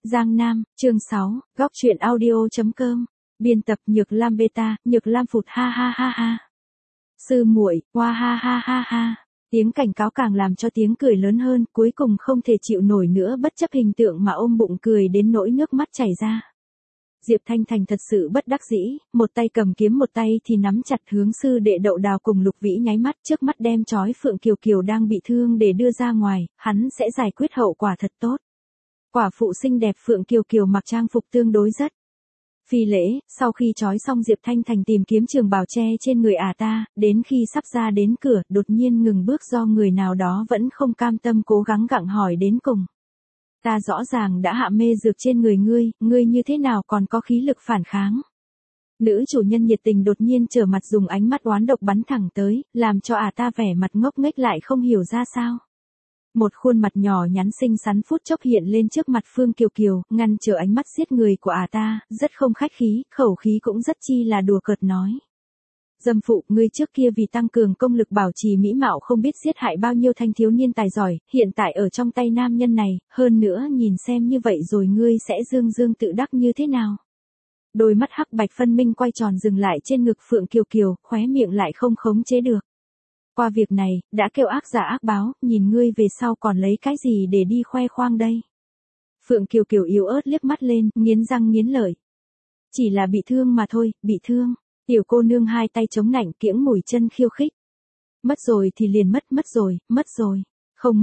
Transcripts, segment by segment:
Giang Nam, chương 6, góc truyện audio.com. Biên tập Nhược Lam Beta, Nhược Lam phụt ha ha ha ha. Sư muội, hoa ha ha ha ha. Tiếng cảnh cáo càng làm cho tiếng cười lớn hơn, cuối cùng không thể chịu nổi nữa, bất chấp hình tượng mà ôm bụng cười đến nỗi nước mắt chảy ra. Diệp Thanh Thành thật sự bất đắc dĩ, một tay cầm kiếm một tay thì nắm chặt hướng sư đệ Đậu Đào cùng Lục Vĩ nháy mắt, trước mắt đem trói Phượng Kiều Kiều đang bị thương để đưa ra ngoài, hắn sẽ giải quyết hậu quả thật tốt. Quả phụ xinh đẹp Phượng Kiều Kiều mặc trang phục tương đối rất phi lễ, sau khi trói xong Diệp Thanh Thành tìm kiếm trường bào che trên người ta, đến khi sắp ra đến cửa, đột nhiên ngừng bước do người nào đó vẫn không cam tâm cố gắng gặng hỏi đến cùng. Ta rõ ràng đã hạ mê dược trên người ngươi như thế nào còn có khí lực phản kháng? Nữ chủ nhân nhiệt tình đột nhiên trở mặt dùng ánh mắt oán độc bắn thẳng tới, làm cho ta vẻ mặt ngốc nghếch lại không hiểu ra sao. Một khuôn mặt nhỏ nhắn xinh xắn phút chốc hiện lên trước mặt Phương Kiều Kiều, ngăn trở ánh mắt giết người của ta, rất không khách khí, khẩu khí cũng rất chi là đùa cợt nói. Dâm phụ, ngươi trước kia vì tăng cường công lực bảo trì mỹ mạo không biết giết hại bao nhiêu thanh thiếu niên tài giỏi, hiện tại ở trong tay nam nhân này, hơn nữa nhìn xem như vậy rồi ngươi sẽ dương dương tự đắc như thế nào? Đôi mắt hắc bạch phân minh quay tròn dừng lại trên ngực Phượng Kiều Kiều, khóe miệng lại không khống chế được. Qua việc này, đã kêu ác giả ác báo, nhìn ngươi về sau còn lấy cái gì để đi khoe khoang đây? Phượng Kiều Kiều yếu ớt liếc mắt lên, nghiến răng nghiến lợi. Chỉ là bị thương mà thôi, bị thương. Tiểu cô nương hai tay chống nạnh kiễng mùi chân khiêu khích. Mất rồi thì liền mất rồi. Không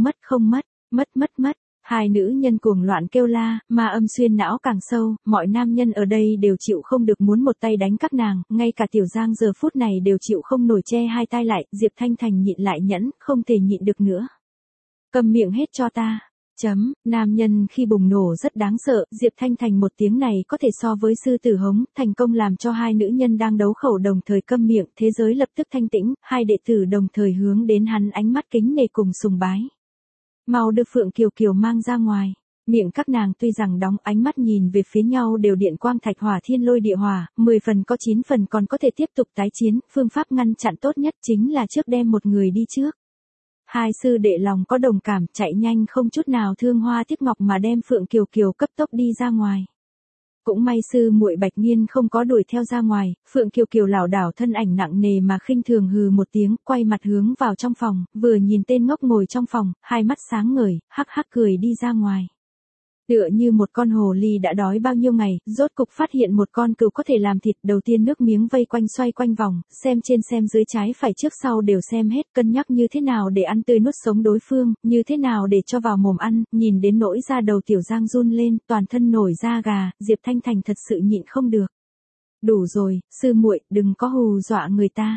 mất. Hai nữ nhân cuồng loạn kêu la, mà âm xuyên não càng sâu, mọi nam nhân ở đây đều chịu không được muốn một tay đánh các nàng, ngay cả Tiểu Giang giờ phút này đều chịu không nổi che hai tay lại, Diệp Thanh Thành nhịn lại nhẫn, không thể nhịn được nữa. Cầm miệng hết cho ta. Nam nhân khi bùng nổ rất đáng sợ, Diệp Thanh Thành một tiếng này có thể so với sư tử hống, thành công làm cho hai nữ nhân đang đấu khẩu đồng thời câm miệng, thế giới lập tức thanh tĩnh, hai đệ tử đồng thời hướng đến hắn ánh mắt kính nể cùng sùng bái. Mau đưa Phượng Kiều Kiều mang ra ngoài. Miệng các nàng tuy rằng đóng, ánh mắt nhìn về phía nhau đều điện quang thạch hỏa thiên lôi địa hỏa, 10 phần có 9 phần còn có thể tiếp tục tái chiến, phương pháp ngăn chặn tốt nhất chính là trước đem một người đi trước. Hai sư đệ lòng có đồng cảm, chạy nhanh không chút nào thương hoa tiếc ngọc mà đem Phượng Kiều Kiều cấp tốc đi ra ngoài. Cũng may sư muội Bạch Nhiên không có đuổi theo ra ngoài, Phượng Kiều Kiều lảo đảo thân ảnh nặng nề mà khinh thường hừ một tiếng, quay mặt hướng vào trong phòng, vừa nhìn tên ngốc ngồi trong phòng, hai mắt sáng ngời, hắc hắc cười đi ra ngoài. Tựa như một con hồ ly đã đói bao nhiêu ngày, rốt cục phát hiện một con cừu có thể làm thịt, đầu tiên nước miếng vây quanh xoay quanh vòng, xem trên xem dưới trái phải trước sau đều xem hết, cân nhắc như thế nào để ăn tươi nuốt sống đối phương, như thế nào để cho vào mồm ăn, nhìn đến nỗi da đầu Tiểu Giang run lên, toàn thân nổi da gà, Diệp Thanh Thành thật sự nhịn không được. Đủ rồi, sư muội, đừng có hù dọa người ta.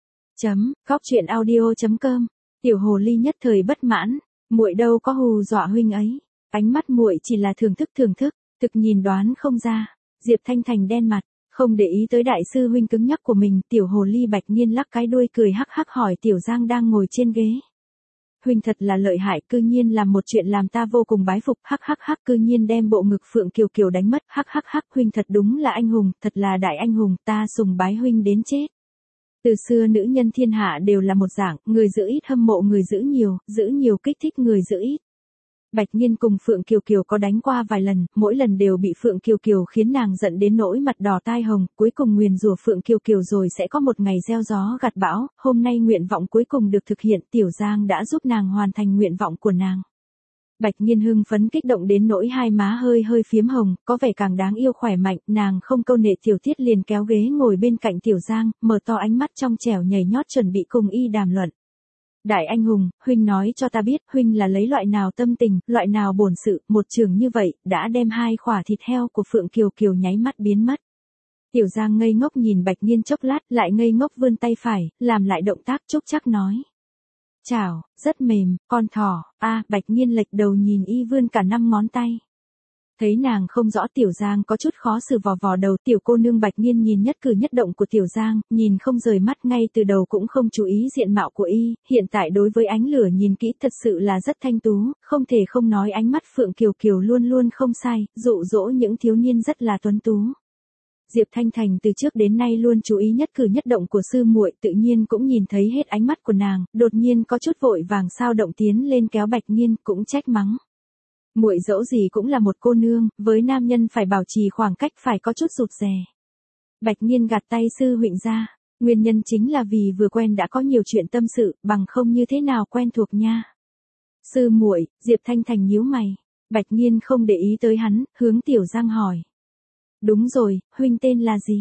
Góc truyện audio.com. Tiểu hồ ly nhất thời bất mãn, muội đâu có hù dọa huynh ấy. Ánh mắt muội chỉ là thưởng thức, thực nhìn đoán không ra. Diệp Thanh Thành đen mặt, không để ý tới đại sư huynh cứng nhắc của mình, tiểu hồ ly Bạch Nhiên lắc cái đuôi cười hắc hắc hỏi Tiểu Giang đang ngồi trên ghế. Huynh thật là lợi hại, cư nhiên làm một chuyện làm ta vô cùng bái phục, hắc hắc hắc, cư nhiên đem bộ ngực Phượng Kiều Kiều đánh mất, hắc hắc hắc, huynh thật đúng là anh hùng, thật là đại anh hùng, ta sùng bái huynh đến chết. Từ xưa nữ nhân thiên hạ đều là một dạng, người giữ ít hâm mộ người giữ nhiều kích thích người giữ ít. Bạch Nhiên cùng Phượng Kiều Kiều có đánh qua vài lần, mỗi lần đều bị Phượng Kiều Kiều khiến nàng giận đến nỗi mặt đỏ tai hồng, cuối cùng nguyền rủa Phượng Kiều Kiều rồi sẽ có một ngày gieo gió gặt bão, hôm nay nguyện vọng cuối cùng được thực hiện, Tiểu Giang đã giúp nàng hoàn thành nguyện vọng của nàng. Bạch Nhiên hưng phấn kích động đến nỗi hai má hơi phiếm hồng, có vẻ càng đáng yêu khỏe mạnh, nàng không câu nệ tiểu tiết liền kéo ghế ngồi bên cạnh Tiểu Giang, mở to ánh mắt trong trẻo nhảy nhót chuẩn bị cùng y đàm luận. Đại anh hùng, huynh nói cho ta biết, huynh là lấy loại nào tâm tình, loại nào bổn sự, một trường như vậy, đã đem hai khỏa thịt heo của Phượng Kiều Kiều nháy mắt biến mất. Tiểu Giang ngây ngốc nhìn Bạch Nhiên chốc lát, lại ngây ngốc vươn tay phải, làm lại động tác trúc chắc nói. Chảo, rất mềm, con thỏ, Bạch Nhiên lệch đầu nhìn y vươn cả 5 ngón tay. Thấy nàng không rõ Tiểu Giang có chút khó xử vò đầu, tiểu cô nương Bạch Nhiên nhìn nhất cử nhất động của Tiểu Giang, nhìn không rời mắt, ngay từ đầu cũng không chú ý diện mạo của y, hiện tại đối với ánh lửa nhìn kỹ thật sự là rất thanh tú, không thể không nói ánh mắt Phượng Kiều Kiều luôn luôn không sai, dụ dỗ những thiếu niên rất là tuấn tú. Diệp Thanh Thành từ trước đến nay luôn chú ý nhất cử nhất động của sư muội, tự nhiên cũng nhìn thấy hết ánh mắt của nàng, đột nhiên có chút vội vàng sao động tiến lên kéo Bạch Nhiên, cũng trách mắng. Muội dẫu gì cũng là một cô nương, với nam nhân phải bảo trì khoảng cách, phải có chút rụt rè. Bạch Nhiên gạt tay sư huynh ra, nguyên nhân chính là vì vừa quen đã có nhiều chuyện tâm sự, bằng không như thế nào quen thuộc nha. Sư muội, Diệp Thanh Thành nhíu mày. Bạch Nhiên không để ý tới hắn, hướng Tiểu Giang hỏi. Đúng rồi, huynh tên là gì?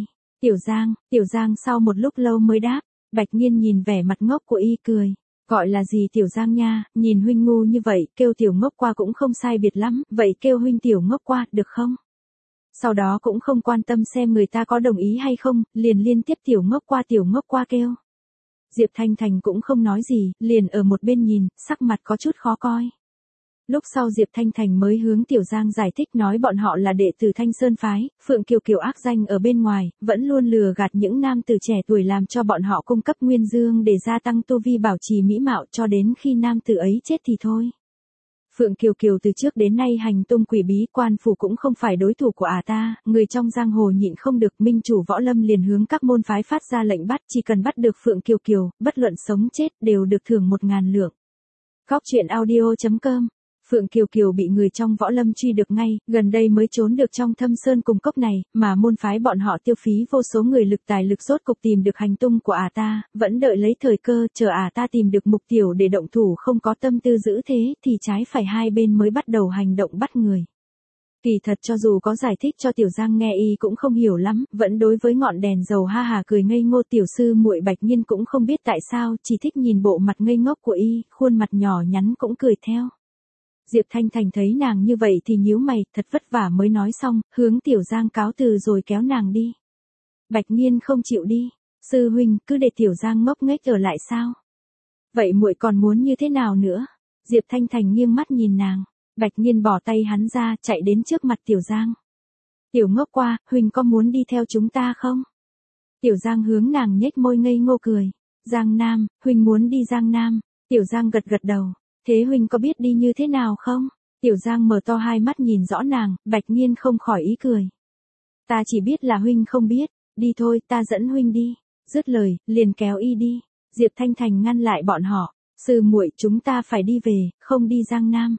Tiểu Giang sau một lúc lâu mới đáp. Bạch Nhiên nhìn vẻ mặt ngốc của y cười. Gọi là gì Tiểu Giang nha, nhìn huynh ngu như vậy, kêu Tiểu Ngốc qua cũng không sai biệt lắm, vậy kêu huynh Tiểu Ngốc qua, được không? Sau đó cũng không quan tâm xem người ta có đồng ý hay không, liền liên tiếp Tiểu Ngốc qua kêu. Diệp Thanh Thành cũng không nói gì, liền ở một bên nhìn, sắc mặt có chút khó coi. Lúc sau Diệp Thanh Thành mới hướng Tiểu Giang giải thích nói bọn họ là đệ tử Thanh Sơn Phái, Phượng Kiều Kiều ác danh ở bên ngoài, vẫn luôn lừa gạt những nam tử trẻ tuổi làm cho bọn họ cung cấp nguyên dương để gia tăng tu vi bảo trì mỹ mạo cho đến khi nam tử ấy chết thì thôi. Phượng Kiều Kiều từ trước đến nay hành tung quỷ bí, quan phủ cũng không phải đối thủ của ta, người trong giang hồ nhịn không được, minh chủ Võ Lâm liền hướng các môn phái phát ra lệnh bắt, chỉ cần bắt được Phượng Kiều Kiều, bất luận sống chết đều được thưởng 1.000 lượng. Góc truyện audio.com. Phượng Kiều Kiều bị người trong Võ Lâm truy được ngay, gần đây mới trốn được trong thâm sơn cùng cốc này, mà môn phái bọn họ tiêu phí vô số người lực tài lực rốt cục tìm được hành tung của ta, vẫn đợi lấy thời cơ, chờ ta tìm được mục tiêu để động thủ, không có tâm tư giữ thế, thì trái phải hai bên mới bắt đầu hành động bắt người. Kỳ thật cho dù có giải thích cho Tiểu Giang nghe y cũng không hiểu lắm, vẫn đối với ngọn đèn dầu ha hà cười ngây ngô. Tiểu sư muội Bạch Nhiên cũng không biết tại sao, chỉ thích nhìn bộ mặt ngây ngốc của y, khuôn mặt nhỏ nhắn cũng cười theo. Diệp Thanh Thành thấy nàng như vậy thì nhíu mày, thật vất vả mới nói xong, hướng Tiểu Giang cáo từ rồi kéo nàng đi. Bạch Nhiên không chịu đi. Sư huynh, cứ để Tiểu Giang ngốc nghếch ở lại sao? Vậy muội còn muốn như thế nào nữa? Diệp Thanh Thành nghiêng mắt nhìn nàng. Bạch Nhiên bỏ tay hắn ra, chạy đến trước mặt Tiểu Giang. Tiểu Ngốc qua, huynh có muốn đi theo chúng ta không? Tiểu Giang hướng nàng nhếch môi ngây ngô cười. Giang Nam, huynh muốn đi Giang Nam. Tiểu Giang gật gật đầu. Thế huynh có biết đi như thế nào không? Tiểu Giang mở to hai mắt nhìn rõ nàng, Bạch Nhiên không khỏi ý cười. Ta chỉ biết là huynh không biết, đi thôi, ta dẫn huynh đi. Dứt lời, liền kéo y đi. Diệp Thanh Thành ngăn lại bọn họ. Sư muội, chúng ta phải đi về, không đi Giang Nam.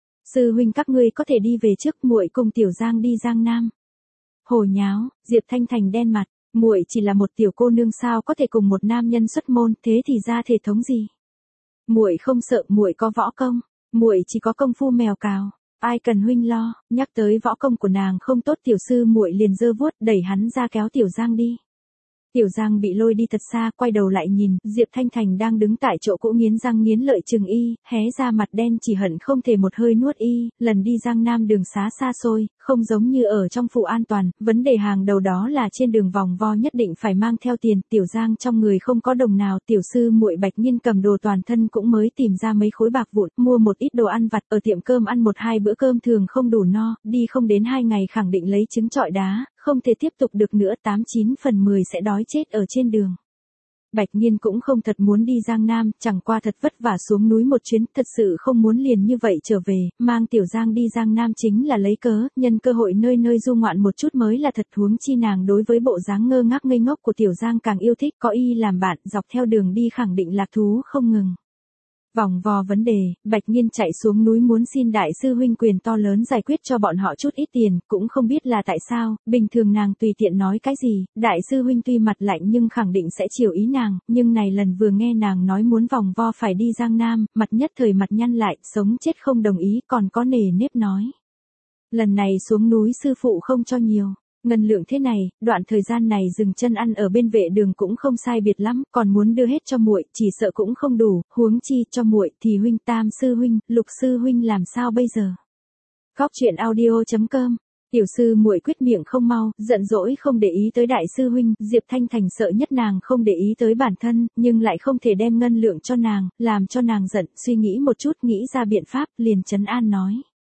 Sư huynh các ngươi có thể đi về trước, muội cùng Tiểu Giang đi Giang Nam. Hồ nháo, Diệp Thanh Thành đen mặt, muội chỉ là một tiểu cô nương sao có thể cùng một nam nhân xuất môn, thế thì ra thể thống gì? Muội không sợ, muội có võ công, muội chỉ có công phu mèo cào, ai cần huynh lo. Nhắc tới võ công của nàng không tốt, tiểu sư muội liền giơ vuốt đẩy hắn ra kéo Tiểu Giang đi. Tiểu Giang bị lôi đi thật xa, quay đầu lại nhìn, Diệp Thanh Thành đang đứng tại chỗ cũ nghiến răng nghiến lợi chừng y, hé ra mặt đen chỉ hận không thể một hơi nuốt y. Lần đi Giang Nam đường xá xa xôi, không giống như ở trong phủ an toàn, vấn đề hàng đầu đó là trên đường vòng vo nhất định phải mang theo tiền. Tiểu Giang trong người không có đồng nào, tiểu sư muội Bạch Nhiên cầm đồ toàn thân cũng mới tìm ra mấy khối bạc vụn, mua một ít đồ ăn vặt, ở tiệm cơm ăn 1-2 bữa cơm thường không đủ no, đi không đến 2 ngày khẳng định lấy trứng trọi đá, không thể tiếp tục được nữa, 89 phần 10 sẽ đói chết ở trên đường. Bạch Nhiên cũng không thật muốn đi Giang Nam, chẳng qua thật vất vả xuống núi một chuyến, thật sự không muốn liền như vậy trở về, mang Tiểu Giang đi Giang Nam chính là lấy cớ, nhân cơ hội nơi nơi du ngoạn một chút mới là thật. Huống chi nàng đối với bộ dáng ngơ ngác ngây ngốc của Tiểu Giang càng yêu thích, có y làm bạn, dọc theo đường đi khẳng định lạc thú không ngừng. Vòng vo vấn đề, Bạch Nhiên chạy xuống núi muốn xin đại sư huynh quyền to lớn giải quyết cho bọn họ chút ít tiền, cũng không biết là tại sao, bình thường nàng tùy tiện nói cái gì, đại sư huynh tuy mặt lạnh nhưng khẳng định sẽ chiều ý nàng, nhưng này lần vừa nghe nàng nói muốn vòng vo phải đi Giang Nam, mặt nhất thời mặt nhăn lại, sống chết không đồng ý, còn có nề nếp nói. Lần này xuống núi sư phụ không cho nhiều. Ngân lượng thế này, đoạn thời gian này dừng chân ăn ở bên vệ đường cũng không sai biệt lắm, còn muốn đưa hết cho muội, chỉ sợ cũng không đủ, huống chi cho muội thì huynh Tam sư huynh, Lục sư huynh làm sao bây giờ? Góc truyện audio.com. Tiểu sư muội quyết miệng không mau, giận dỗi không để ý tới đại sư huynh, Diệp Thanh Thành sợ nhất nàng không để ý tới bản thân, nhưng lại không thể đem ngân lượng cho nàng, làm cho nàng giận, suy nghĩ một chút nghĩ ra biện pháp, liền trấn an nói.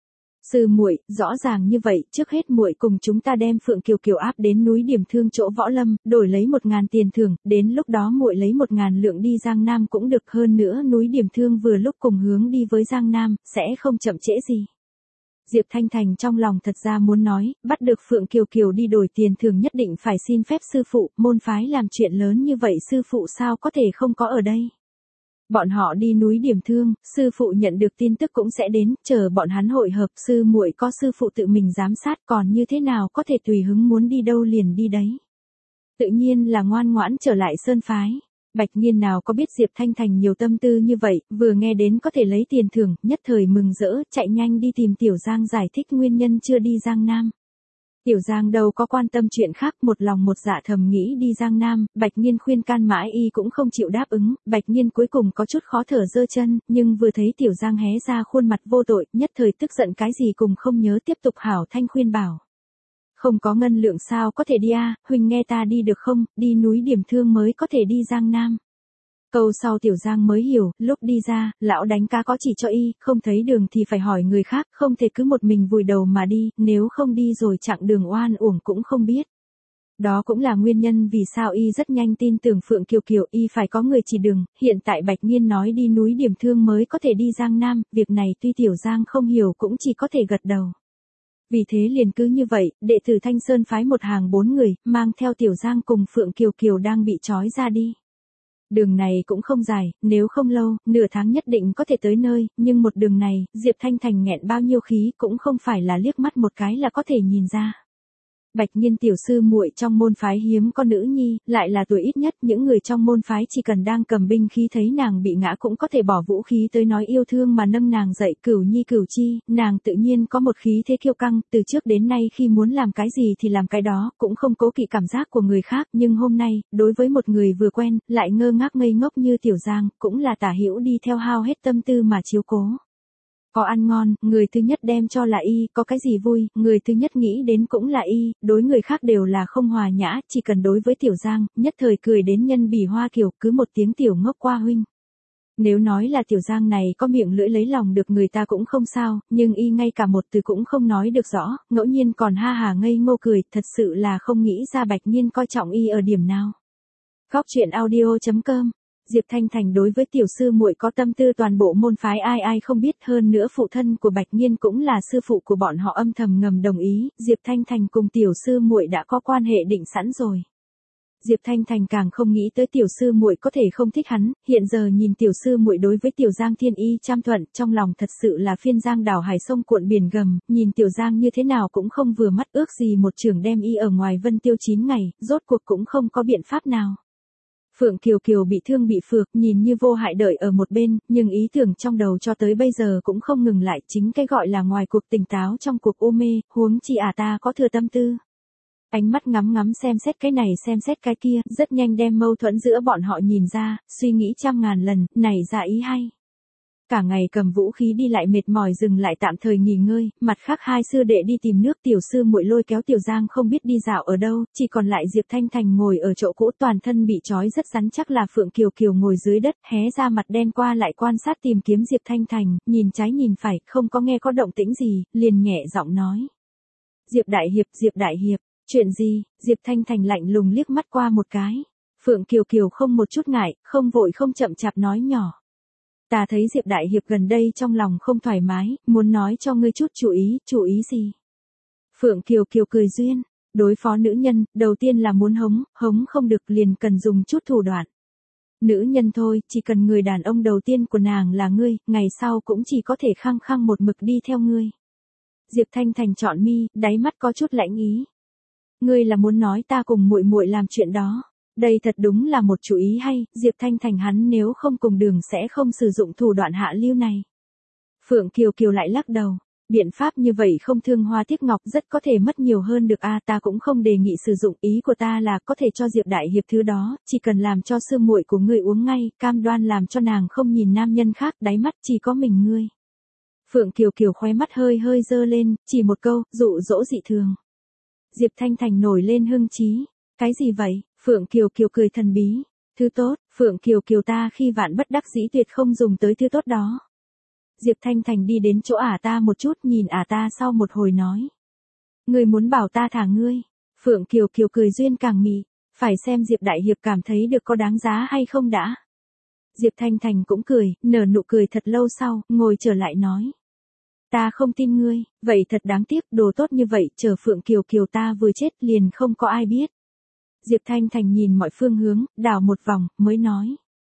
Sư muội, rõ ràng như vậy, trước hết muội cùng chúng ta đem Phượng Kiều Kiều áp đến núi Điểm Thương chỗ Võ Lâm, đổi lấy 1.000 tiền thưởng, đến lúc đó muội lấy 1.000 lượng đi Giang Nam cũng được, hơn nữa núi Điểm Thương vừa lúc cùng hướng đi với Giang Nam, sẽ không chậm trễ gì. Diệp Thanh Thành trong lòng thật ra muốn nói, bắt được Phượng Kiều Kiều đi đổi tiền thưởng nhất định phải xin phép sư phụ, môn phái làm chuyện lớn như vậy sư phụ sao có thể không có ở đây. Bọn họ đi núi điểm thương, sư phụ nhận được tin tức cũng sẽ đến, chờ bọn hắn hội hợp, sư muội có sư phụ tự mình giám sát, còn như thế nào có thể tùy hứng muốn đi đâu liền đi đấy. Tự nhiên là ngoan ngoãn trở lại sơn phái. Bạch Nghiên nào có biết Diệp Thanh Thành nhiều tâm tư như vậy, vừa nghe đến có thể lấy tiền thưởng, nhất thời mừng rỡ, chạy nhanh đi tìm Tiểu Giang giải thích nguyên nhân chưa đi Giang Nam. Tiểu Giang đâu có quan tâm chuyện khác, một lòng một dạ thầm nghĩ đi Giang Nam, Bạch Nghiên khuyên can mãi y cũng không chịu đáp ứng, Bạch Nghiên cuối cùng có chút khó thở giơ chân, nhưng vừa thấy Tiểu Giang hé ra khuôn mặt vô tội, nhất thời tức giận cái gì cùng không nhớ, tiếp tục hảo thanh khuyên bảo. Không có ngân lượng sao có thể đi à, huynh nghe ta đi được không, đi núi điểm thương mới có thể đi Giang Nam. Câu sau Tiểu Giang mới hiểu, lúc đi ra, lão đánh cá có chỉ cho y, không thấy đường thì phải hỏi người khác, không thể cứ một mình vùi đầu mà đi, nếu không đi rồi chặng đường oan uổng cũng không biết. Đó cũng là nguyên nhân vì sao y rất nhanh tin tưởng Phượng Kiều Kiều, y phải có người chỉ đường, hiện tại Bạch Nghiên nói đi núi điểm thương mới có thể đi Giang Nam, việc này tuy Tiểu Giang không hiểu cũng chỉ có thể gật đầu. Vì thế liền cứ như vậy, đệ tử Thanh Sơn phái một hàng 4 người, mang theo Tiểu Giang cùng Phượng Kiều Kiều đang bị trói ra đi. Đường này cũng không dài, nếu không lâu, nửa tháng nhất định có thể tới nơi, nhưng một đường này, Diệp Thanh Thành nghẹn bao nhiêu khí cũng không phải là liếc mắt một cái là có thể nhìn ra. Bạch Nghiên tiểu sư muội trong môn phái hiếm có nữ nhi, lại là tuổi ít nhất, những người trong môn phái chỉ cần đang cầm binh khí thấy nàng bị ngã cũng có thể bỏ vũ khí tới nói yêu thương mà nâng nàng dậy, cửu nhi cửu chi, nàng tự nhiên có một khí thế kiêu căng, từ trước đến nay khi muốn làm cái gì thì làm cái đó, cũng không cố kỵ cảm giác của người khác, nhưng hôm nay, đối với một người vừa quen, lại ngơ ngác ngây ngốc như Tiểu Giang, cũng là Tả Hữu đi theo hao hết tâm tư mà chiếu cố. Có ăn ngon, người thứ nhất đem cho là y, có cái gì vui, người thứ nhất nghĩ đến cũng là y, đối người khác đều là không hòa nhã, chỉ cần đối với Tiểu Giang, nhất thời cười đến nhân bỉ hoa kiều, cứ một tiếng tiểu ngốc qua huynh. Nếu nói là Tiểu Giang này có miệng lưỡi lấy lòng được người ta cũng không sao, nhưng y ngay cả một từ cũng không nói được rõ, ngẫu nhiên còn ha hà ngây ngô cười, thật sự là không nghĩ ra Bạch Nghiên coi trọng y ở điểm nào. Góc truyện audio.com Diệp Thanh Thành đối với tiểu sư muội có tâm tư toàn bộ môn phái ai ai không biết, hơn nữa phụ thân của Bạch Nghiên cũng là sư phụ của bọn họ âm thầm ngầm đồng ý, Diệp Thanh Thành cùng tiểu sư muội đã có quan hệ định sẵn rồi. Diệp Thanh Thành càng không nghĩ tới tiểu sư muội có thể không thích hắn, hiện giờ nhìn tiểu sư muội đối với tiểu Giang thiên y trăm thuận, trong lòng thật sự là phiên giang đảo hải sông cuộn biển gầm, nhìn tiểu Giang như thế nào cũng không vừa mắt, ước gì một trường đem y ở ngoài Vân Tiêu 9 ngày, rốt cuộc cũng không có biện pháp nào. Phượng Kiều Kiều bị thương bị phược, nhìn như vô hại đợi ở một bên, nhưng ý tưởng trong đầu cho tới bây giờ cũng không ngừng lại, chính cái gọi là ngoài cuộc tỉnh táo trong cuộc u mê, huống chi ta có thừa tâm tư. Ánh mắt ngắm ngắm xem xét cái này xem xét cái kia, rất nhanh đem mâu thuẫn giữa bọn họ nhìn ra, suy nghĩ trăm ngàn lần, nảy ra ý hay. Cả ngày cầm vũ khí đi lại mệt mỏi dừng lại tạm thời nghỉ ngơi, mặt khác hai sư đệ đi tìm nước, tiểu sư muội lôi kéo Tiểu Giang không biết đi dạo ở đâu, chỉ còn lại Diệp Thanh Thành ngồi ở chỗ cũ toàn thân bị trói rất rắn chắc, là Phượng Kiều Kiều ngồi dưới đất, hé ra mặt đen qua lại quan sát tìm kiếm Diệp Thanh Thành, nhìn trái nhìn phải, không có nghe có động tĩnh gì, liền nhẹ giọng nói. Diệp Đại Hiệp, chuyện gì? Diệp Thanh Thành lạnh lùng liếc mắt qua một cái. Phượng Kiều Kiều không một chút ngại, không vội không chậm chạp nói nhỏ. Ta thấy Diệp Đại Hiệp gần đây trong lòng không thoải mái, muốn nói cho ngươi chút chú ý gì? Phượng Kiều Kiều cười duyên, đối phó nữ nhân, đầu tiên là muốn hống không được liền cần dùng chút thủ đoạn. Nữ nhân thôi, chỉ cần người đàn ông đầu tiên của nàng là ngươi, ngày sau cũng chỉ có thể khăng khăng một mực đi theo ngươi. Diệp Thanh Thành trọn mi, đáy mắt có chút lãnh ý. Ngươi là muốn nói ta cùng muội muội làm chuyện đó? Đây thật đúng là một chủ ý hay, Diệp Thanh Thành hắn nếu không cùng đường sẽ không sử dụng thủ đoạn hạ lưu này. Phượng Kiều Kiều lại lắc đầu, biện pháp như vậy không thương hoa tiếc ngọc, rất có thể mất nhiều hơn được ta cũng không đề nghị sử dụng, ý của ta là có thể cho Diệp Đại Hiệp thứ đó, chỉ cần làm cho sư muội của ngươi uống ngay, cam đoan làm cho nàng không nhìn nam nhân khác, đáy mắt chỉ có mình ngươi. Phượng Kiều Kiều khóe mắt hơi hơi dơ lên, chỉ một câu, dụ dỗ dị thường. Diệp Thanh Thành nổi lên hưng chí, cái gì vậy? Phượng Kiều Kiều cười thần bí, thứ tốt, Phượng Kiều Kiều ta khi vạn bất đắc dĩ tuyệt không dùng tới thứ tốt đó. Diệp Thanh Thành đi đến chỗ ta một chút, nhìn ta sau một hồi nói. Ngươi muốn bảo ta thả ngươi? Phượng Kiều Kiều cười duyên càng mị, phải xem Diệp Đại Hiệp cảm thấy được có đáng giá hay không đã. Diệp Thanh Thành cũng cười, nở nụ cười thật lâu sau, ngồi trở lại nói. Ta không tin ngươi, vậy thật đáng tiếc, đồ tốt như vậy, chờ Phượng Kiều Kiều ta vừa chết liền không có ai biết. Diệp Thanh Thành nhìn mọi phương hướng, đảo một vòng, mới nói.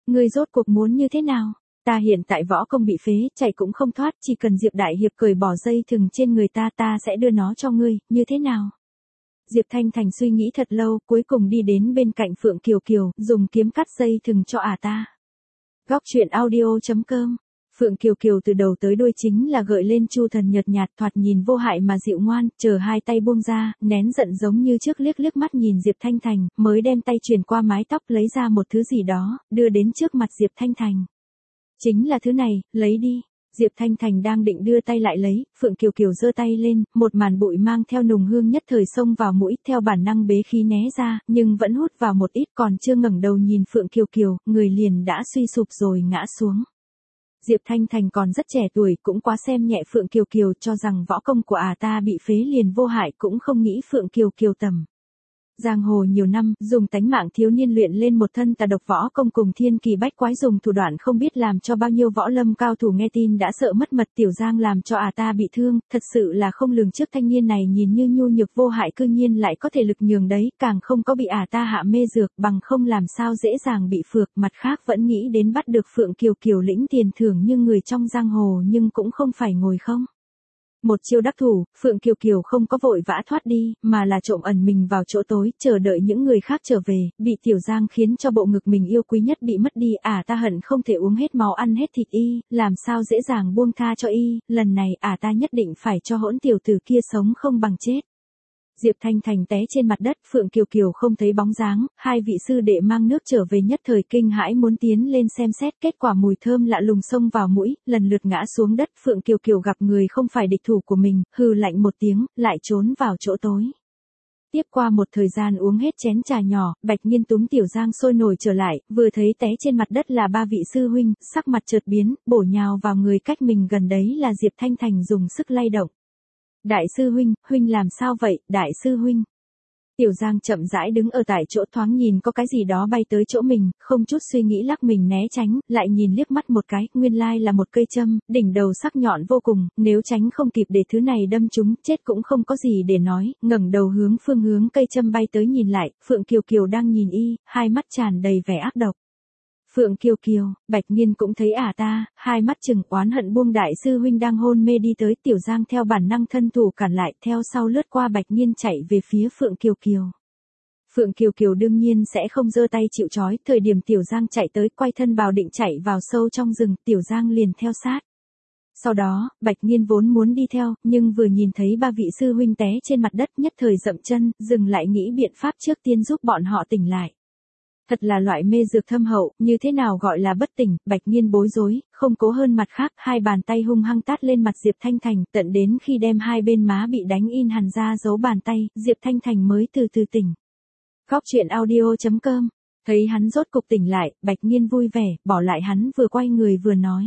Ngươi rốt cuộc muốn như thế nào? Ta hiện tại võ công bị phế, chạy cũng không thoát, chỉ cần Diệp Đại Hiệp cởi bỏ dây thừng trên người ta, ta sẽ đưa nó cho ngươi, như thế nào? Diệp Thanh Thành suy nghĩ thật lâu, cuối cùng đi đến bên cạnh Phượng Kiều Kiều, dùng kiếm cắt dây thừng cho ta. Góc truyện audio.com. Phượng Kiều Kiều từ đầu tới đuôi chính là gợi lên chu thần nhợt nhạt, thoạt nhìn vô hại mà dịu ngoan, chờ hai tay buông ra, nén giận giống như trước liếc liếc mắt nhìn Diệp Thanh Thành, mới đem tay truyền qua mái tóc lấy ra một thứ gì đó, đưa đến trước mặt Diệp Thanh Thành. Chính là thứ này, lấy đi. Diệp Thanh Thành đang định đưa tay lại lấy, Phượng Kiều Kiều giơ tay lên, một màn bụi mang theo nùng hương nhất thời xông vào mũi, theo bản năng bế khí né ra, nhưng vẫn hút vào một ít, còn chưa ngẩng đầu nhìn Phượng Kiều Kiều, người liền đã suy sụp rồi ngã xuống. Diệp Thanh Thành còn rất trẻ tuổi, cũng quá xem nhẹ Phượng Kiều Kiều, cho rằng võ công của ta bị phế liền vô hại, cũng không nghĩ Phượng Kiều Kiều tầm giang hồ nhiều năm, dùng tánh mạng thiếu niên luyện lên một thân tà độc võ công cùng thiên kỳ bách quái, dùng thủ đoạn không biết làm cho bao nhiêu võ lâm cao thủ nghe tin đã sợ mất mật. Tiểu Giang làm cho ta bị thương, thật sự là không lường trước. Thanh niên này nhìn như nhu nhược vô hại, cư nhiên lại có thể lực nhường đấy, càng không có bị ta hạ mê dược, bằng không làm sao dễ dàng bị phược. Mặt khác vẫn nghĩ đến bắt được Phượng Kiều Kiều lĩnh tiền thưởng, nhưng người trong giang hồ nhưng cũng không phải ngồi không. Một chiêu đắc thủ, Phượng Kiều Kiều không có vội vã thoát đi, mà là trộm ẩn mình vào chỗ tối, chờ đợi những người khác trở về, bị Tiểu Giang khiến cho bộ ngực mình yêu quý nhất bị mất đi. Ta hận không thể uống hết máu ăn hết thịt y, làm sao dễ dàng buông tha cho y, lần này ta nhất định phải cho hỗn tiểu tử kia sống không bằng chết. Diệp Thanh Thành té trên mặt đất, Phượng Kiều Kiều không thấy bóng dáng, hai vị sư đệ mang nước trở về nhất thời kinh hãi muốn tiến lên xem xét, kết quả mùi thơm lạ lùng xông vào mũi, lần lượt ngã xuống đất. Phượng Kiều Kiều gặp người không phải địch thủ của mình, hừ lạnh một tiếng, lại trốn vào chỗ tối. Tiếp qua một thời gian uống hết chén trà nhỏ, Bạch Nhiên túm Tiểu Giang sôi nổi trở lại, vừa thấy té trên mặt đất là ba vị sư huynh, sắc mặt chợt biến, bổ nhào vào người cách mình gần đấy là Diệp Thanh Thành dùng sức lay động. Đại sư huynh, huynh làm sao vậy, đại sư huynh? Tiểu Giang chậm rãi đứng ở tại chỗ, thoáng nhìn có cái gì đó bay tới chỗ mình, không chút suy nghĩ lắc mình né tránh, lại nhìn liếc mắt một cái, nguyên lai là một cây châm, đỉnh đầu sắc nhọn vô cùng, nếu tránh không kịp để thứ này đâm trúng, chết cũng không có gì để nói. Ngẩng đầu hướng phương hướng cây châm bay tới nhìn lại, Phượng Kiều Kiều đang nhìn y, hai mắt tràn đầy vẻ ác độc. Phượng Kiều Kiều, Bạch Nhiên cũng thấy ta, hai mắt trừng oán hận buông đại sư huynh đang hôn mê đi tới. Tiểu Giang theo bản năng thân thủ cản lại, theo sau lướt qua Bạch Nhiên chạy về phía Phượng Kiều Kiều. Phượng Kiều Kiều đương nhiên sẽ không giơ tay chịu trói, thời điểm Tiểu Giang chạy tới, quay thân vào định chạy vào sâu trong rừng, Tiểu Giang liền theo sát. Sau đó, Bạch Nhiên vốn muốn đi theo, nhưng vừa nhìn thấy ba vị sư huynh té trên mặt đất, nhất thời dậm chân, dừng lại nghĩ biện pháp trước tiên giúp bọn họ tỉnh lại. Thật là loại mê dược thâm hậu, như thế nào gọi là bất tỉnh. Bạch Nhiên bối rối, không cố hơn mặt khác, hai bàn tay hung hăng tát lên mặt Diệp Thanh Thành, tận đến khi đem hai bên má bị đánh in hằn ra dấu bàn tay, Diệp Thanh Thành mới từ từ tỉnh. Góc truyện audio.com. Thấy hắn rốt cục tỉnh lại, Bạch Nhiên vui vẻ, bỏ lại hắn vừa quay người vừa nói.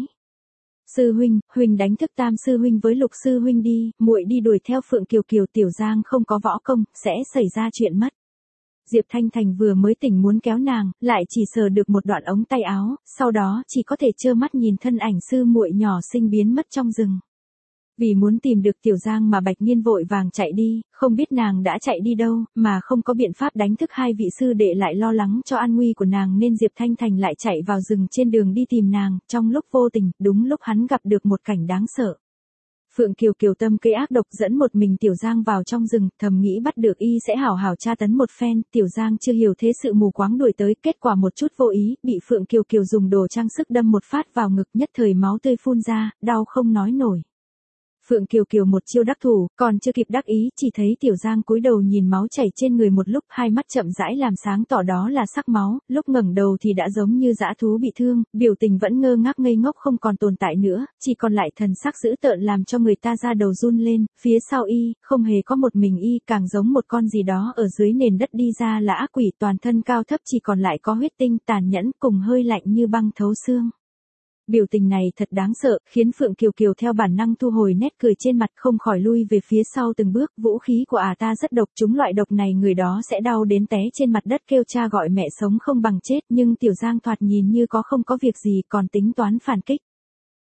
Sư huynh, huynh đánh thức Tam sư huynh với Lục sư huynh đi, muội đi đuổi theo Phượng Kiều Kiều. Tiểu Giang không có võ công, sẽ xảy ra chuyện mất. Diệp Thanh Thành vừa mới tỉnh muốn kéo nàng, lại chỉ sờ được một đoạn ống tay áo, sau đó chỉ có thể trơ mắt nhìn thân ảnh sư muội nhỏ xinh biến mất trong rừng. Vì muốn tìm được Tiểu Giang mà Bạch Nhiên vội vàng chạy đi, không biết nàng đã chạy đi đâu, mà không có biện pháp đánh thức hai vị sư đệ lại lo lắng cho an nguy của nàng, nên Diệp Thanh Thành lại chạy vào rừng trên đường đi tìm nàng. Trong lúc vô tình, đúng lúc hắn gặp được một cảnh đáng sợ. Phượng Kiều Kiều tâm kế ác độc dẫn một mình Tiểu Giang vào trong rừng, thầm nghĩ bắt được y sẽ hảo hảo tra tấn một phen. Tiểu Giang chưa hiểu thế sự mù quáng đuổi tới, kết quả một chút vô ý, bị Phượng Kiều Kiều dùng đồ trang sức đâm một phát vào ngực, nhất thời máu tươi phun ra, đau không nói nổi. Phượng Kiều Kiều một chiêu đắc thủ, còn chưa kịp đắc ý, chỉ thấy Tiểu Giang cúi đầu nhìn máu chảy trên người một lúc, hai mắt chậm rãi làm sáng tỏ đó là sắc máu, lúc ngẩng đầu thì đã giống như dã thú bị thương, biểu tình vẫn ngơ ngác ngây ngốc không còn tồn tại nữa, chỉ còn lại thần sắc dữ tợn làm cho người ta da đầu run lên. Phía sau y, không hề có một mình y, càng giống một con gì đó ở dưới nền đất đi ra là ác quỷ, toàn thân cao thấp chỉ còn lại có huyết tinh, tàn nhẫn cùng hơi lạnh như băng thấu xương. Biểu tình này thật đáng sợ, khiến Phượng Kiều Kiều theo bản năng thu hồi nét cười trên mặt, không khỏi lui về phía sau từng bước. Vũ khí của ta rất độc, chúng loại độc này người đó sẽ đau đến té trên mặt đất kêu cha gọi mẹ sống không bằng chết, nhưng Tiểu Giang thoạt nhìn như có không có việc gì, còn tính toán phản kích.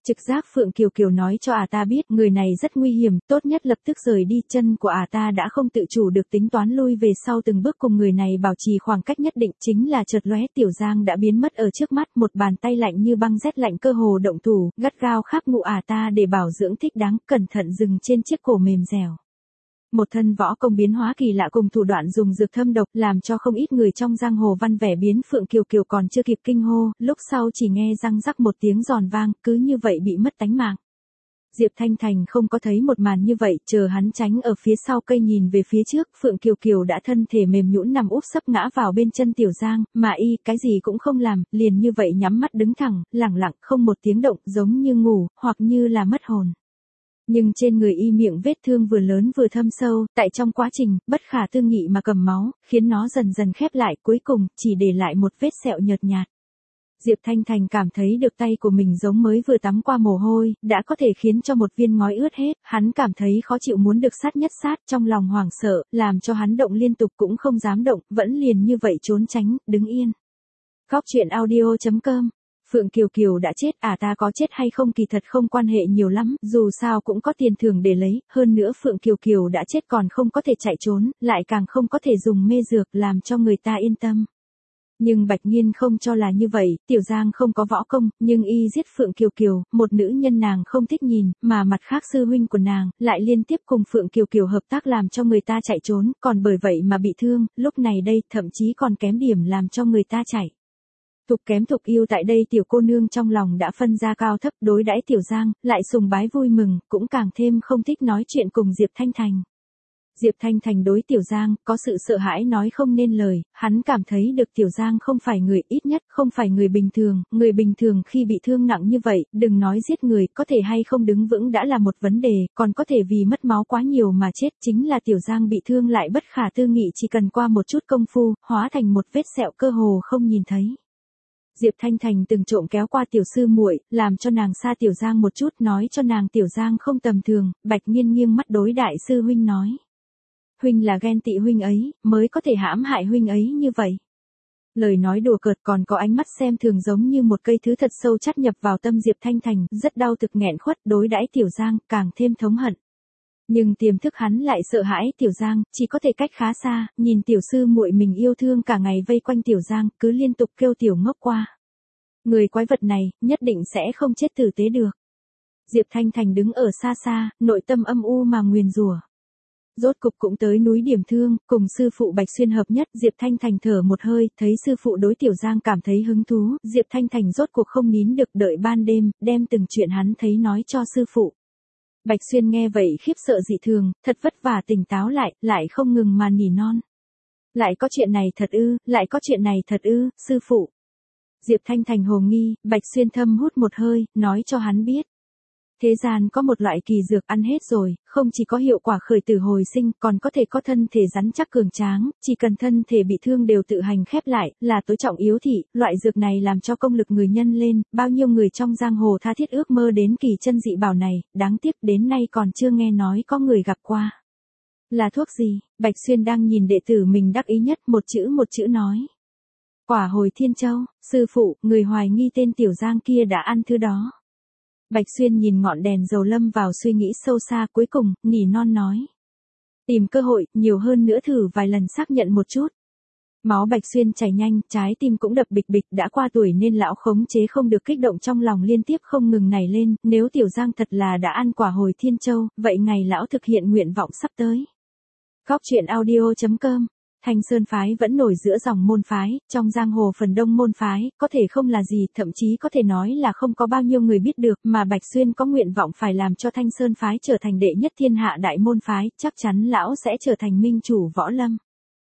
Trực giác Phượng Kiều Kiều nói cho ta biết người này rất nguy hiểm, tốt nhất lập tức rời đi. Chân của ta đã không tự chủ được tính toán lui về sau từng bước cùng người này bảo trì khoảng cách nhất định. Chính là chợt lóe Tiểu Giang đã biến mất ở trước mắt, một bàn tay lạnh như băng rét lạnh cơ hồ động thủ, gắt gao kháp ngụ ta để bảo dưỡng thích đáng, cẩn thận dừng trên chiếc cổ mềm dẻo. Một thân võ công biến hóa kỳ lạ cùng thủ đoạn dùng dược thâm độc làm cho không ít người trong giang hồ văn vẻ biến. Phượng Kiều Kiều còn chưa kịp kinh hô, lúc sau chỉ nghe răng rắc một tiếng giòn vang, cứ như vậy bị mất tánh mạng. Diệp Thanh Thành không có thấy một màn như vậy, chờ hắn tránh ở phía sau cây nhìn về phía trước, Phượng Kiều Kiều đã thân thể mềm nhũn nằm úp sấp ngã vào bên chân Tiểu Giang, mà y cái gì cũng không làm, liền như vậy nhắm mắt đứng thẳng, lẳng lặng không một tiếng động, giống như ngủ, hoặc như là mất hồn. Nhưng trên người y miệng vết thương vừa lớn vừa thâm sâu, tại trong quá trình, bất khả tư nghị mà cầm máu, khiến nó dần dần khép lại, cuối cùng, chỉ để lại một vết sẹo nhợt nhạt. Diệp Thanh Thành cảm thấy được tay của mình giống mới vừa tắm qua mồ hôi, đã có thể khiến cho một viên ngói ướt hết, hắn cảm thấy khó chịu muốn được sát nhất sát, trong lòng hoảng sợ, làm cho hắn động liên tục cũng không dám động, vẫn liền như vậy trốn tránh, đứng yên. Góc truyện audio.com Phượng Kiều Kiều đã chết, ta có chết hay không kỳ thật không quan hệ nhiều lắm, dù sao cũng có tiền thưởng để lấy, hơn nữa Phượng Kiều Kiều đã chết còn không có thể chạy trốn, lại càng không có thể dùng mê dược làm cho người ta yên tâm. Nhưng Bạch Nhiên không cho là như vậy, Tiểu Giang không có võ công, nhưng y giết Phượng Kiều Kiều, một nữ nhân nàng không thích nhìn, mà mặt khác sư huynh của nàng, lại liên tiếp cùng Phượng Kiều Kiều hợp tác làm cho người ta chạy trốn, còn bởi vậy mà bị thương, lúc này đây thậm chí còn kém điểm làm cho người ta chạy. Thục kém thục yêu tại đây tiểu cô nương trong lòng đã phân ra cao thấp, đối đãi Tiểu Giang, lại sùng bái vui mừng, cũng càng thêm không thích nói chuyện cùng Diệp Thanh Thành. Diệp Thanh Thành đối Tiểu Giang, có sự sợ hãi nói không nên lời, hắn cảm thấy được Tiểu Giang không phải người, ít nhất không phải người bình thường khi bị thương nặng như vậy, đừng nói giết người, có thể hay không đứng vững đã là một vấn đề, còn có thể vì mất máu quá nhiều mà chết, chính là Tiểu Giang bị thương lại bất khả tư nghị chỉ cần qua một chút công phu, hóa thành một vết sẹo cơ hồ không nhìn thấy. Diệp Thanh Thành từng trộm kéo qua tiểu sư muội, làm cho nàng xa Tiểu Giang một chút, nói cho nàng Tiểu Giang không tầm thường. Bạch Nhiên nghiêng mắt đối đại sư huynh nói. Huynh là ghen tị huynh ấy, mới có thể hãm hại huynh ấy như vậy. Lời nói đùa cợt còn có ánh mắt xem thường giống như một cây thứ thật sâu chắt nhập vào tâm Diệp Thanh Thành, rất đau thực nghẹn khuất, đối đãi Tiểu Giang, càng thêm thống hận. Nhưng tiềm thức hắn lại sợ hãi Tiểu Giang, chỉ có thể cách khá xa, nhìn tiểu sư muội mình yêu thương cả ngày vây quanh Tiểu Giang, cứ liên tục kêu tiểu ngốc qua. Người quái vật này, nhất định sẽ không chết tử tế được. Diệp Thanh Thành đứng ở xa xa, nội tâm âm u mà nguyền rủa. Rốt cục cũng tới núi điểm thương, cùng sư phụ Bạch Xuyên hợp nhất, Diệp Thanh Thành thở một hơi, thấy sư phụ đối Tiểu Giang cảm thấy hứng thú, Diệp Thanh Thành rốt cuộc không nín được đợi ban đêm, đem từng chuyện hắn thấy nói cho sư phụ. Bạch Xuyên nghe vậy khiếp sợ dị thường, thật vất vả tỉnh táo lại không ngừng mà nỉ non. Lại có chuyện này thật ư, lại có chuyện này thật ư, sư phụ. Diệp Thanh Thành hồ nghi, Bạch Xuyên thâm hút một hơi, nói cho hắn biết. Thế gian có một loại kỳ dược ăn hết rồi, không chỉ có hiệu quả khởi tử hồi sinh, còn có thể có thân thể rắn chắc cường tráng, chỉ cần thân thể bị thương đều tự hành khép lại, là tối trọng yếu thị, loại dược này làm cho công lực người nhân lên, bao nhiêu người trong giang hồ tha thiết ước mơ đến kỳ chân dị bảo này, đáng tiếc đến nay còn chưa nghe nói có người gặp qua. Là thuốc gì? Bạch Xuyên đang nhìn đệ tử mình đắc ý nhất, một chữ nói. Quả hồi thiên châu, sư phụ, người hoài nghi tên Tiểu Giang kia đã ăn thứ đó. Bạch Xuyên nhìn ngọn đèn dầu lâm vào suy nghĩ sâu xa, cuối cùng, nỉ non nói. Tìm cơ hội, nhiều hơn nữa thử vài lần xác nhận một chút. Máu Bạch Xuyên chảy nhanh, trái tim cũng đập bịch bịch, đã qua tuổi nên lão khống chế không được kích động trong lòng liên tiếp không ngừng nảy lên, nếu Tiểu Giang thật là đã ăn quả hồi thiên châu, vậy ngày lão thực hiện nguyện vọng sắp tới. Góc truyện audio.com Thanh Sơn phái vẫn nổi giữa dòng môn phái, trong giang hồ phần đông môn phái, có thể không là gì, thậm chí có thể nói là không có bao nhiêu người biết được, mà Bạch Xuyên có nguyện vọng phải làm cho Thanh Sơn phái trở thành đệ nhất thiên hạ đại môn phái, chắc chắn lão sẽ trở thành minh chủ võ lâm.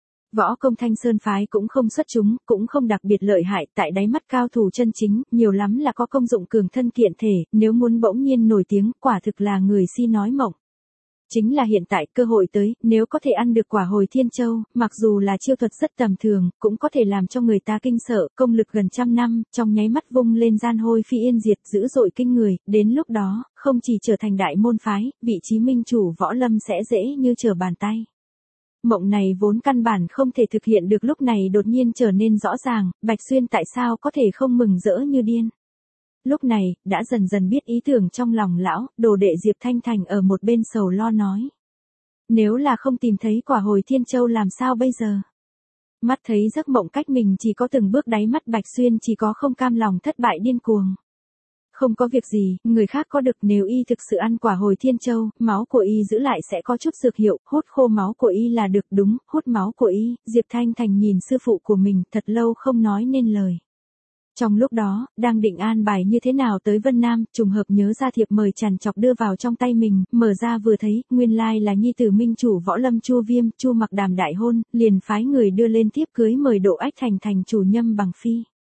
Võ công Thanh Sơn phái cũng không xuất chúng, cũng không đặc biệt lợi hại, tại đáy mắt cao thủ chân chính, nhiều lắm là có công dụng cường thân kiện thể, nếu muốn bỗng nhiên nổi tiếng, quả thực là người si nói mộng. Chính là hiện tại cơ hội tới, nếu có thể ăn được quả hồi thiên châu, mặc dù là chiêu thuật rất tầm thường, cũng có thể làm cho người ta kinh sợ, công lực gần trăm năm, trong nháy mắt vung lên gian hôi phi yên diệt dữ dội kinh người, đến lúc đó, không chỉ trở thành đại môn phái, vị trí minh chủ võ lâm sẽ dễ như trở bàn tay. Mộng này vốn căn bản không thể thực hiện được, lúc này đột nhiên trở nên rõ ràng, Bạch Xuyên tại sao có thể không mừng rỡ như điên. Lúc này, đã dần dần biết ý tưởng trong lòng lão, đồ đệ Diệp Thanh Thành ở một bên sầu lo nói. Nếu là không tìm thấy quả hồi Thiên Châu làm sao bây giờ? Mắt thấy giấc mộng cách mình chỉ có từng bước, đáy mắt Bạch Xuyên chỉ có không cam lòng thất bại điên cuồng. Không có việc gì, người khác có được, nếu y thực sự ăn quả hồi Thiên Châu, máu của y giữ lại sẽ có chút dược hiệu, hút khô máu của y là được. Đúng, hút máu của y. Diệp Thanh Thành nhìn sư phụ của mình thật lâu không nói nên lời. Trong lúc đó, đang định an bài như thế nào tới Vân Nam, trùng hợp nhớ ra thiệp mời trằn trọc đưa vào trong tay mình, mở ra vừa thấy, nguyên lai là nhi tử minh chủ Võ Lâm Chu Viêm, Chu Mặc Đàm đại hôn, liền phái người đưa lên thiếp cưới mời Độ Ách Thành thành chủ Nhâm Bằng Phi.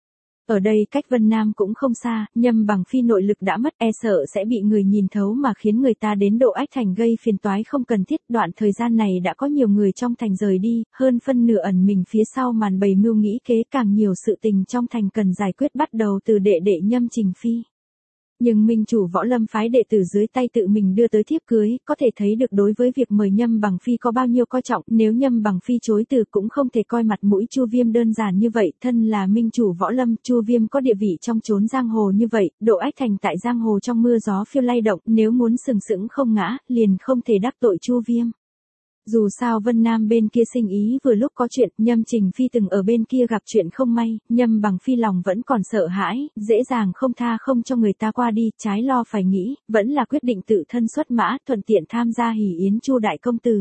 Ở đây cách Vân Nam cũng không xa, Nhâm Bằng Phi nội lực đã mất, e sợ sẽ bị người nhìn thấu mà khiến người ta đến Độ Ách Thành gây phiền toái không cần thiết. Đoạn thời gian này đã có nhiều người trong thành rời đi, hơn phân nửa ẩn mình phía sau màn bày mưu nghĩ kế, càng nhiều sự tình trong thành cần giải quyết bắt đầu từ đệ đệ Nhâm Trình Phi. Nhưng minh chủ Võ Lâm phái đệ tử dưới tay tự mình đưa tới thiếp cưới, có thể thấy được đối với việc mời Nhâm Bằng Phi có bao nhiêu coi trọng. Nếu Nhâm Bằng Phi chối từ cũng không thể coi mặt mũi Chu Viêm đơn giản như vậy. Thân là minh chủ Võ Lâm, Chu Viêm có địa vị trong chốn giang hồ như vậy, Độ Ách Thành tại giang hồ trong mưa gió phiêu lay động, nếu muốn sừng sững không ngã, liền không thể đắc tội Chu Viêm. Dù sao Vân Nam bên kia sinh ý vừa lúc có chuyện, Nhâm Trình Phi từng ở bên kia gặp chuyện không may, Nhâm Bằng Phi lòng vẫn còn sợ hãi, dễ dàng không tha không cho người ta qua đi, trái lo phải nghĩ, vẫn là quyết định tự thân xuất mã, thuận tiện tham gia hỷ yến Chu đại công tử.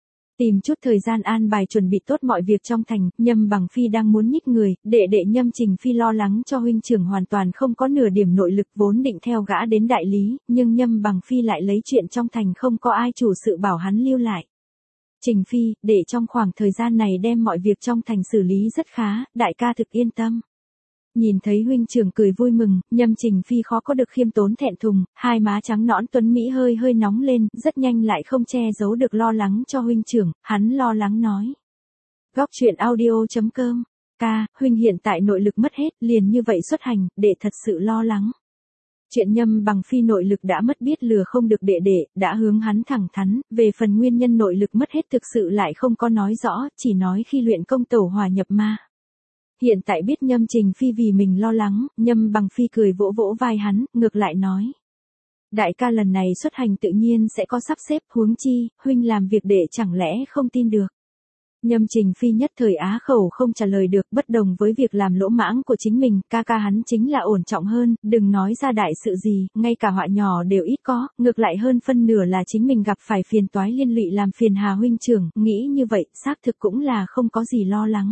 Tìm chút thời gian an bài chuẩn bị tốt mọi việc trong thành, Nhâm Bằng Phi đang muốn nhích người, đệ đệ Nhâm Trình Phi lo lắng cho huynh trưởng hoàn toàn không có nửa điểm nội lực, vốn định theo gã đến đại lý, nhưng Nhâm Bằng Phi lại lấy chuyện trong thành không có ai chủ sự bảo hắn lưu lại. Trình Phi, để trong khoảng thời gian này đem mọi việc trong thành xử lý rất khá, đại ca thực yên tâm. Nhìn thấy huynh trưởng cười vui mừng, Nhâm Trình Phi khó có được khiêm tốn thẹn thùng, hai má trắng nõn tuấn mỹ hơi hơi nóng lên, rất nhanh lại không che giấu được lo lắng cho huynh trưởng, hắn lo lắng nói. Góc truyện audio.com, ca, huynh hiện tại nội lực mất hết, liền như vậy xuất hành, đệ thật sự lo lắng. Chuyện Nhâm Bằng Phi nội lực đã mất biết lừa không được đệ đệ, đã hướng hắn thẳng thắn, về phần nguyên nhân nội lực mất hết thực sự lại không có nói rõ, chỉ nói khi luyện công tẩu hòa nhập ma. Hiện tại biết Nhâm Trình Phi vì mình lo lắng, Nhâm Bằng Phi cười vỗ vỗ vai hắn, ngược lại nói. Đại ca lần này xuất hành tự nhiên sẽ có sắp xếp, huống chi, huynh làm việc đệ chẳng lẽ không tin được. Nhâm Trình Phi nhất thời á khẩu không trả lời được, bất đồng với việc làm lỗ mãng của chính mình, ca ca hắn chính là ổn trọng hơn, đừng nói ra đại sự gì, ngay cả họa nhỏ đều ít có, ngược lại hơn phân nửa là chính mình gặp phải phiền toái liên lụy làm phiền Hà huynh trưởng, nghĩ như vậy, xác thực cũng là không có gì lo lắng.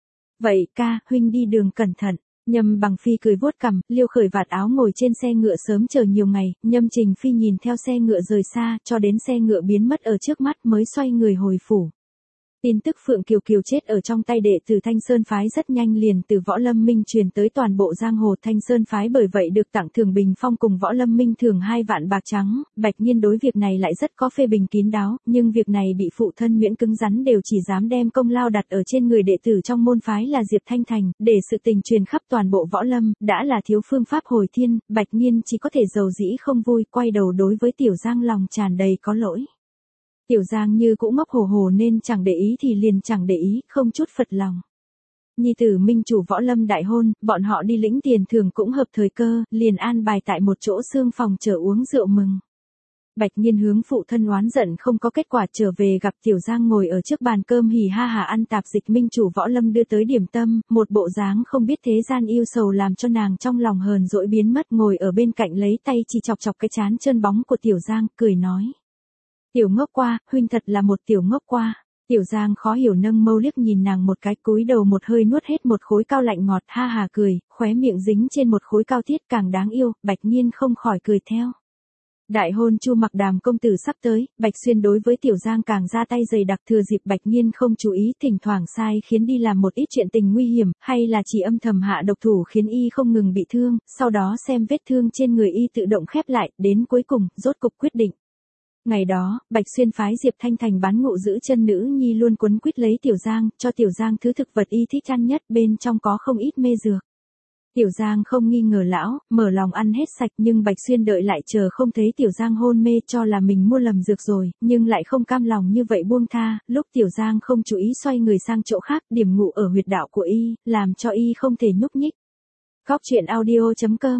Vậy ca, huynh đi đường cẩn thận. Nhâm Bằng Phi cười vuốt cằm, liêu khởi vạt áo ngồi trên xe ngựa sớm chờ nhiều ngày, Nhâm Trình Phi nhìn theo xe ngựa rời xa, cho đến xe ngựa biến mất ở trước mắt mới xoay người hồi phủ. Tin tức Phượng Kiều Kiều chết ở trong tay đệ tử Thanh Sơn phái rất nhanh liền từ Võ Lâm Minh truyền tới toàn bộ giang hồ. Thanh Sơn phái bởi vậy được tặng thưởng bình phong cùng Võ Lâm Minh thưởng 2 vạn bạc trắng. Bạch Nhiên đối việc này lại rất có phê bình kín đáo, nhưng việc này bị phụ thân miễn cứng rắn, đều chỉ dám đem công lao đặt ở trên người đệ tử trong môn phái là Diệp Thanh Thành, để sự tình truyền khắp toàn bộ Võ Lâm, đã là thiếu phương pháp hồi thiên, Bạch Nhiên chỉ có thể dầu dĩ không vui, quay đầu đối với Tiểu Giang lòng tràn đầy có lỗi. Tiểu Giang như cũng ngốc hồ hồ nên chẳng để ý thì liền chẳng để ý, không chút phật lòng. Nhi tử minh chủ Võ Lâm đại hôn, bọn họ đi lĩnh tiền thưởng cũng hợp thời cơ, liền an bài tại một chỗ xương phòng chờ uống rượu mừng. Bạch Nhiên hướng phụ thân oán giận không có kết quả, trở về gặp Tiểu Giang ngồi ở trước bàn cơm hỉ ha hà ăn tạp dịch. Minh chủ Võ Lâm đưa tới điểm tâm, một bộ dáng không biết thế gian yêu sầu làm cho nàng trong lòng hờn dỗi biến mất, ngồi ở bên cạnh lấy tay chỉ chọc chọc cái trán trơn bóng của Tiểu Giang, cười nói. Tiểu ngốc qua, huynh thật là một tiểu ngốc qua. Tiểu Giang khó hiểu nâng mâu liếc nhìn nàng một cái, cúi đầu một hơi nuốt hết một khối cao lạnh ngọt, ha hà cười, khóe miệng dính trên một khối cao tiết càng đáng yêu, Bạch Nhiên không khỏi cười theo. Đại hôn Chu Mặc Đàm công tử sắp tới, Bạch Xuyên đối với Tiểu Giang càng ra tay dày đặc, thừa dịp Bạch Nhiên không chú ý, thỉnh thoảng sai khiến đi làm một ít chuyện tình nguy hiểm, hay là chỉ âm thầm hạ độc thủ khiến y không ngừng bị thương, sau đó xem vết thương trên người y tự động khép lại, đến cuối cùng, rốt cục quyết định. Ngày đó, Bạch Xuyên phái Diệp Thanh Thành bán ngụ giữ chân nữ nhi luôn quấn quýt lấy Tiểu Giang, cho Tiểu Giang thứ thực vật y thích ăn nhất, bên trong có không ít mê dược. Tiểu Giang không nghi ngờ lão, mở lòng ăn hết sạch, nhưng Bạch Xuyên đợi lại chờ không thấy Tiểu Giang hôn mê, cho là mình mua lầm dược rồi, nhưng lại không cam lòng như vậy buông tha, lúc Tiểu Giang không chú ý xoay người sang chỗ khác, điểm ngụ ở huyệt đạo của y, làm cho y không thể nhúc nhích. Góc truyện audio.com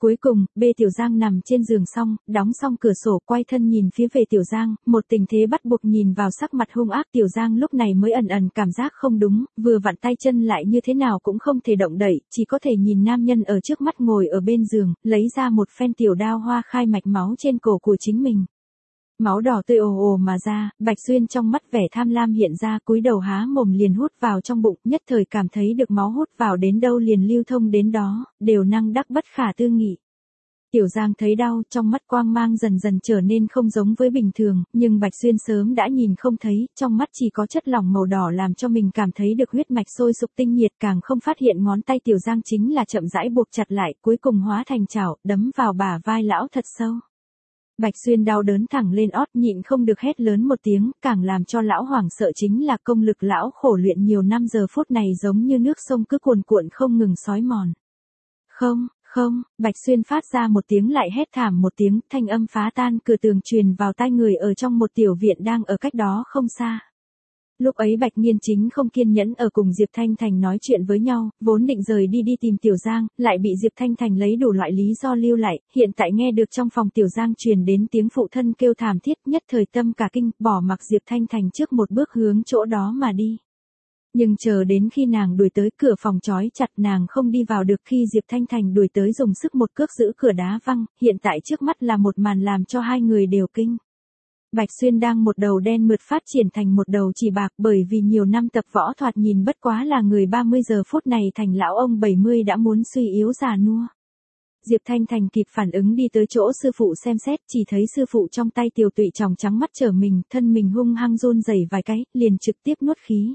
Cuối cùng, Tiểu Giang nằm trên giường xong, đóng xong cửa sổ, quay thân nhìn phía về Tiểu Giang, một tình thế bắt buộc nhìn vào sắc mặt hung ác Tiểu Giang lúc này mới ẩn ẩn cảm giác không đúng, vừa vặn tay chân lại như thế nào cũng không thể động đậy, chỉ có thể nhìn nam nhân ở trước mắt ngồi ở bên giường, lấy ra một phen tiểu đao hoa khai mạch máu trên cổ của chính mình. Máu đỏ tươi ồ ồ mà ra, Bạch Xuyên trong mắt vẻ tham lam hiện ra, cúi đầu há mồm liền hút vào trong bụng, nhất thời cảm thấy được máu hút vào đến đâu liền lưu thông đến đó, đều năng đắc bất khả tư nghị. Tiểu Giang thấy đau, trong mắt quang mang dần dần trở nên không giống với bình thường, nhưng Bạch Xuyên sớm đã nhìn không thấy, trong mắt chỉ có chất lỏng màu đỏ làm cho mình cảm thấy được huyết mạch sôi sục tinh nhiệt, càng không phát hiện ngón tay Tiểu Giang chính là chậm rãi buộc chặt lại, cuối cùng hóa thành chảo, đấm vào bả vai lão thật sâu. Bạch Xuyên đau đớn thẳng lên ót, nhịn không được hét lớn một tiếng, càng làm cho lão hoảng sợ chính là công lực lão khổ luyện nhiều năm giờ phút này giống như nước sông cứ cuồn cuộn không ngừng xói mòn. Không, Bạch Xuyên phát ra một tiếng lại hét thảm một tiếng, thanh âm phá tan cửa tường truyền vào tai người ở trong một tiểu viện đang ở cách đó không xa. Lúc ấy Bạch Nghiên chính không kiên nhẫn ở cùng Diệp Thanh Thành nói chuyện với nhau, vốn định rời đi tìm Tiểu Giang, lại bị Diệp Thanh Thành lấy đủ loại lý do lưu lại, hiện tại nghe được trong phòng Tiểu Giang truyền đến tiếng phụ thân kêu thảm thiết, nhất thời tâm cả kinh, bỏ mặc Diệp Thanh Thành trước một bước hướng chỗ đó mà đi. Nhưng chờ đến khi nàng đuổi tới cửa phòng trói chặt nàng không đi vào được, khi Diệp Thanh Thành đuổi tới dùng sức một cước giữ cửa đá văng, hiện tại trước mắt là một màn làm cho hai người đều kinh. Bạch Xuyên đang một đầu đen mượt phát triển thành một đầu chỉ bạc, bởi vì nhiều năm tập võ thoạt nhìn bất quá là người 30 giờ phút này thành lão ông 70 đã muốn suy yếu già nua. Diệp Thanh Thành kịp phản ứng đi tới chỗ sư phụ xem xét, chỉ thấy sư phụ trong tay tiểu tụy tròng trắng mắt trở mình, thân mình hung hăng run rẩy vài cái, liền trực tiếp nuốt khí.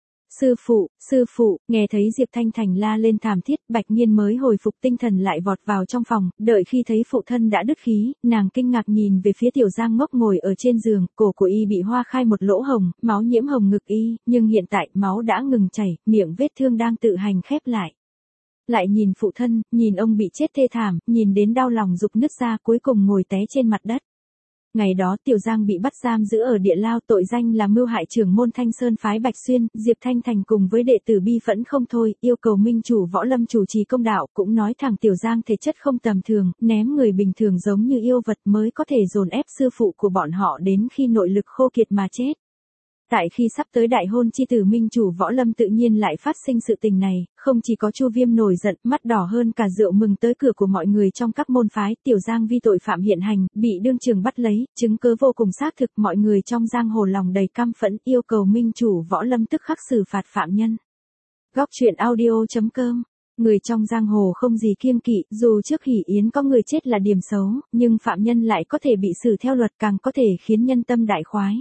Sư phụ, nghe thấy Diệp Thanh Thành la lên thảm thiết, Bạch Nghiên mới hồi phục tinh thần lại vọt vào trong phòng, đợi khi thấy phụ thân đã đứt khí, nàng kinh ngạc nhìn về phía Tiểu Giang ngốc ngồi ở trên giường, cổ của y bị hoa khai một lỗ hồng, máu nhiễm hồng ngực y, nhưng hiện tại máu đã ngừng chảy, miệng vết thương đang tự hành khép lại. Lại nhìn phụ thân, nhìn ông bị chết thê thảm, nhìn đến đau lòng rục nứt ra, cuối cùng ngồi té trên mặt đất. Ngày đó Tiểu Giang bị bắt giam giữ ở địa lao, tội danh là mưu hại trưởng môn Thanh Sơn phái Bạch Xuyên, Diệp Thanh Thành cùng với đệ tử bi phẫn không thôi, yêu cầu minh chủ Võ Lâm chủ trì công đạo, cũng nói thẳng Tiểu Giang thể chất không tầm thường, ném người bình thường giống như yêu vật mới có thể dồn ép sư phụ của bọn họ đến khi nội lực khô kiệt mà chết. Tại khi sắp tới đại hôn chi tử minh chủ Võ Lâm tự nhiên lại phát sinh sự tình này, không chỉ có Chu Viêm nổi giận, mắt đỏ hơn cả rượu mừng tới cửa của mọi người trong các môn phái, Tiểu Giang vi tội phạm hiện hành, bị đương trường bắt lấy, chứng cứ vô cùng xác thực, mọi người trong giang hồ lòng đầy căm phẫn, yêu cầu minh chủ Võ Lâm tức khắc xử phạt phạm nhân. Góc truyện audio.com. Người trong giang hồ không gì kiêng kỵ, dù trước hỷ yến có người chết là điểm xấu, nhưng phạm nhân lại có thể bị xử theo luật, càng có thể khiến nhân tâm đại khoái.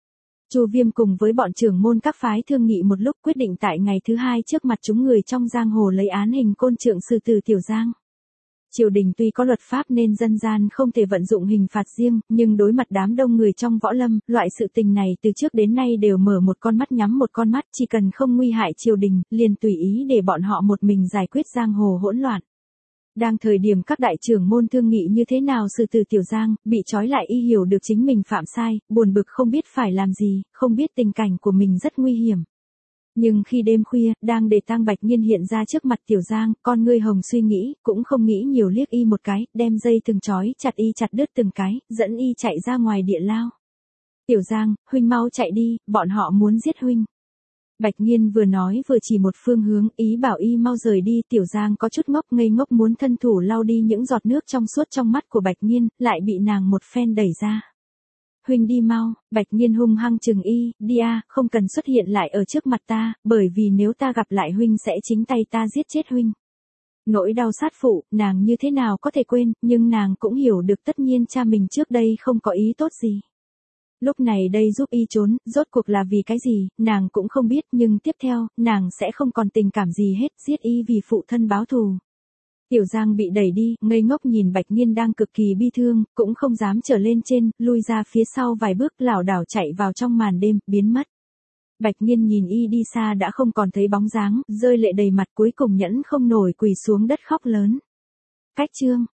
Chu Viêm cùng với bọn trưởng môn các phái thương nghị một lúc, quyết định tại ngày thứ hai trước mặt chúng người trong giang hồ lấy án hình côn trượng xử tử Tiểu Giang. Triều đình tuy có luật pháp nên dân gian không thể vận dụng hình phạt riêng, nhưng đối mặt đám đông người trong võ lâm, loại sự tình này từ trước đến nay đều mở một con mắt nhắm một con mắt, chỉ cần không nguy hại triều đình, liền tùy ý để bọn họ một mình giải quyết giang hồ hỗn loạn. Đang thời điểm các đại trưởng môn thương nghị như thế nào xử tử Tiểu Giang, bị trói lại y hiểu được chính mình phạm sai, buồn bực không biết phải làm gì, không biết tình cảnh của mình rất nguy hiểm. Nhưng khi đêm khuya, đang để tang Bạch Nghiên hiện ra trước mặt Tiểu Giang, con ngươi hồng suy nghĩ, cũng không nghĩ nhiều liếc y một cái, đem dây từng trói chặt y chặt đứt từng cái, dẫn y chạy ra ngoài địa lao. Tiểu Giang, huynh mau chạy đi, bọn họ muốn giết huynh. Bạch Nghiên vừa nói vừa chỉ một phương hướng, ý bảo y mau rời đi. Tiểu Giang có chút ngốc ngây ngốc muốn thân thủ lau đi những giọt nước trong suốt trong mắt của Bạch Nghiên, lại bị nàng một phen đẩy ra. Huynh đi mau, Bạch Nghiên hung hăng chừng y, đi a, không cần xuất hiện lại ở trước mặt ta, bởi vì nếu ta gặp lại huynh sẽ chính tay ta giết chết huynh. Nỗi đau sát phụ, nàng như thế nào có thể quên, nhưng nàng cũng hiểu được tất nhiên cha mình trước đây không có ý tốt gì. Lúc này đây giúp y trốn, rốt cuộc là vì cái gì, nàng cũng không biết, nhưng tiếp theo, nàng sẽ không còn tình cảm gì hết, giết y vì phụ thân báo thù. Tiểu Giang bị đẩy đi, ngây ngốc nhìn Bạch Nghiên đang cực kỳ bi thương, cũng không dám trở lên trên, lui ra phía sau vài bước, lảo đảo chạy vào trong màn đêm, biến mất. Bạch Nghiên nhìn y đi xa đã không còn thấy bóng dáng, rơi lệ đầy mặt, cuối cùng nhẫn không nổi quỳ xuống đất khóc lớn. Cách chương